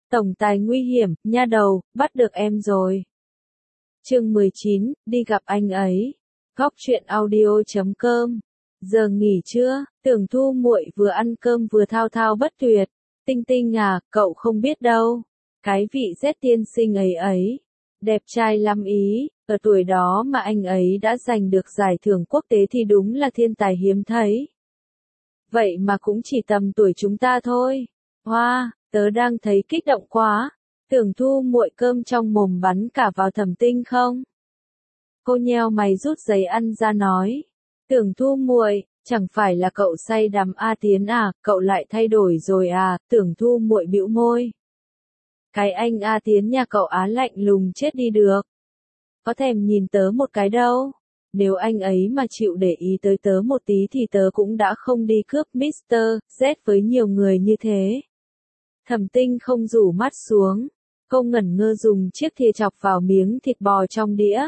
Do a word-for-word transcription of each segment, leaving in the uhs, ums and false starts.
Tổng tài nguy hiểm, nha đầu, bắt được em rồi. Chương mười chín, đi gặp anh ấy. Góc truyện audio chấm com. Giờ nghỉ trưa, Tưởng Thu muội vừa ăn cơm vừa thao thao bất tuyệt. Tinh Tinh à, cậu không biết đâu. Cái vị Z tiên sinh ấy ấy. Đẹp trai lắm ý, ở tuổi đó mà anh ấy đã giành được giải thưởng quốc tế thì đúng là thiên tài hiếm thấy. Vậy mà cũng chỉ tầm tuổi chúng ta thôi. Hoa, wow, tớ đang thấy kích động quá. Tưởng Thu muội cơm trong mồm bắn cả vào Thẩm Tinh không? Cô nheo mày rút giấy ăn ra nói. Tưởng Thu muội, chẳng phải là cậu say đắm A Tiến à, cậu lại thay đổi rồi à? Tưởng Thu muội bĩu môi. Cái anh A Tiến nhà cậu á lạnh lùng chết đi được. Có thèm nhìn tớ một cái đâu. Nếu anh ấy mà chịu để ý tới tớ một tí thì tớ cũng đã không đi cướp mít tơ Z với nhiều người như thế. Thẩm Tinh không rủ mắt xuống. Cô ngẩn ngơ dùng chiếc thìa chọc vào miếng thịt bò trong đĩa.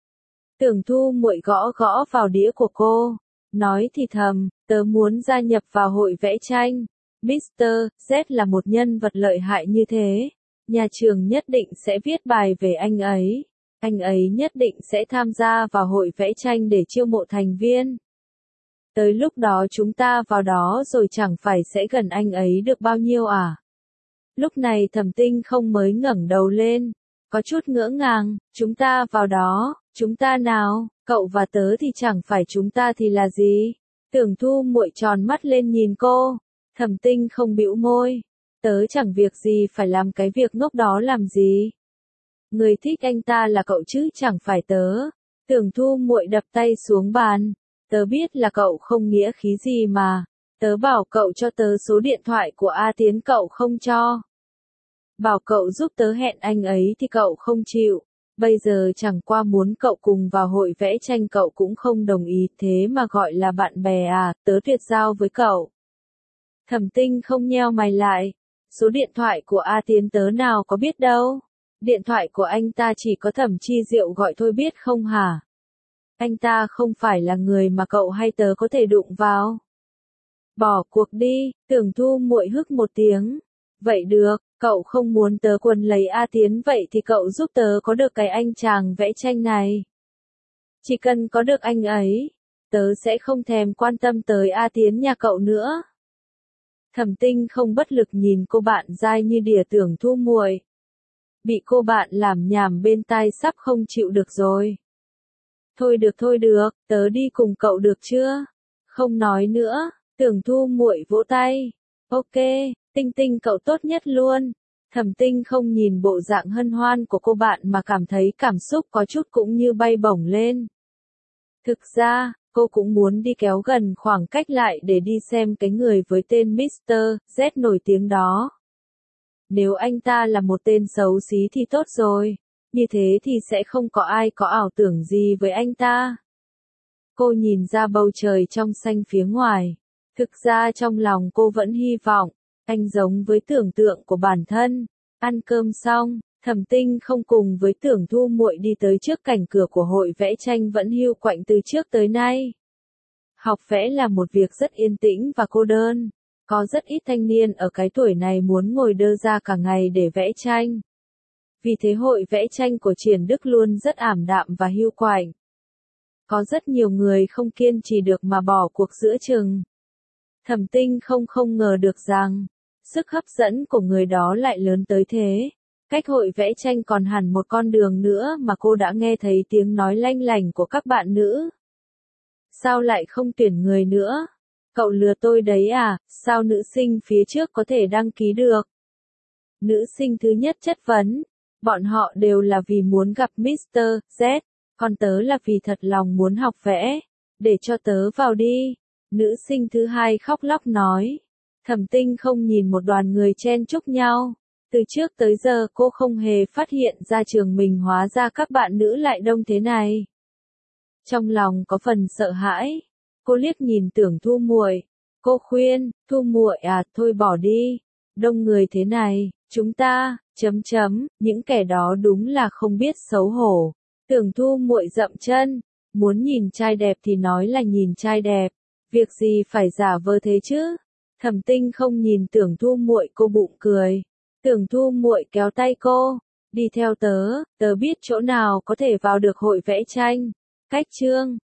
Tưởng Thu muội gõ gõ vào đĩa của cô. Nói thì thầm, tớ muốn gia nhập vào hội vẽ tranh. mít tơ Z là một nhân vật lợi hại như thế. Nhà trường nhất định sẽ viết bài về anh ấy. Anh ấy nhất định sẽ tham gia vào hội vẽ tranh để chiêu mộ thành viên. Tới lúc đó chúng ta vào đó rồi chẳng phải sẽ gần anh ấy được bao nhiêu à? Lúc này Thẩm Tinh không mới ngẩng đầu lên. Có chút ngỡ ngàng, chúng ta vào đó, chúng ta nào, cậu và tớ thì chẳng phải chúng ta thì là gì? Tưởng Thu muội tròn mắt lên nhìn cô. Thẩm Tinh không bĩu môi. Tớ chẳng việc gì phải làm cái việc ngốc đó làm gì. Người thích anh ta là cậu chứ chẳng phải tớ. Tưởng Thu muội đập tay xuống bàn. Tớ biết là cậu không nghĩa khí gì mà. Tớ bảo cậu cho tớ số điện thoại của A Tiến cậu không cho. Bảo cậu giúp tớ hẹn anh ấy thì cậu không chịu. Bây giờ chẳng qua muốn cậu cùng vào hội vẽ tranh cậu cũng không đồng ý, thế mà gọi là bạn bè à, tớ tuyệt giao với cậu. Thẩm Tinh không nheo mày lại. Số điện thoại của A Tiến tớ nào có biết đâu. Điện thoại của anh ta chỉ có Thẩm Chi Diệu gọi thôi biết không hả? Anh ta không phải là người mà cậu hay tớ có thể đụng vào. Bỏ cuộc đi, Tưởng Thu muội hức một tiếng. Vậy được, cậu không muốn tớ quần lấy A Tiến vậy thì cậu giúp tớ có được cái anh chàng vẽ tranh này. Chỉ cần có được anh ấy, tớ sẽ không thèm quan tâm tới A Tiến nhà cậu nữa. Thẩm Tinh không bất lực nhìn cô bạn dai như đỉa Tưởng Thu muội. Bị cô bạn làm nhảm bên tai sắp không chịu được rồi. Thôi được thôi được, tớ đi cùng cậu được chưa? Không nói nữa, Tưởng Thu muội vỗ tay. Ok, Tinh Tinh cậu tốt nhất luôn. Thẩm Tinh không nhìn bộ dạng hân hoan của cô bạn mà cảm thấy cảm xúc có chút cũng như bay bổng lên. Thực ra, cô cũng muốn đi kéo gần khoảng cách lại để đi xem cái người với tên mít tơ Z nổi tiếng đó. Nếu anh ta là một tên xấu xí thì tốt rồi, như thế thì sẽ không có ai có ảo tưởng gì với anh ta. Cô nhìn ra bầu trời trong xanh phía ngoài. Thực ra trong lòng cô vẫn hy vọng, anh giống với tưởng tượng của bản thân. Ăn cơm xong, Thẩm Tinh không cùng với Tưởng Thu muội đi tới trước cảnh cửa của hội vẽ tranh vẫn hiu quạnh từ trước tới nay. Học vẽ là một việc rất yên tĩnh và cô đơn. Có rất ít thanh niên ở cái tuổi này muốn ngồi đơ ra cả ngày để vẽ tranh. Vì thế hội vẽ tranh của Triển Đức luôn rất ảm đạm và hiu quạnh. Có rất nhiều người không kiên trì được mà bỏ cuộc giữa chừng. Thẩm Tinh không không ngờ được rằng, sức hấp dẫn của người đó lại lớn tới thế. Cách hội vẽ tranh còn hẳn một con đường nữa mà cô đã nghe thấy tiếng nói lanh lành của các bạn nữ. Sao lại không tuyển người nữa? Cậu lừa tôi đấy à, sao nữ sinh phía trước có thể đăng ký được? Nữ sinh thứ nhất chất vấn, bọn họ đều là vì muốn gặp mít tơ Z, còn tớ là vì thật lòng muốn học vẽ, để cho tớ vào đi. Nữ sinh thứ hai khóc lóc nói. Thẩm Tinh không nhìn một đoàn người chen chúc nhau. Từ trước tới giờ cô không hề phát hiện ra trường mình hóa ra các bạn nữ lại đông thế này. Trong lòng có phần sợ hãi. Cô liếc nhìn Tưởng Thu muội. Cô khuyên, Thu muội à, thôi bỏ đi. Đông người thế này, chúng ta, chấm chấm, những kẻ đó đúng là không biết xấu hổ. Tưởng Thu muội dậm chân. Muốn nhìn trai đẹp thì nói là nhìn trai đẹp. Việc gì phải giả vờ thế chứ? Thẩm Tinh không nhìn Tưởng Thu muội cô bụng cười. Tưởng Thu muội kéo tay cô, đi theo tớ, tớ biết chỗ nào có thể vào được hội vẽ tranh. Cách Trương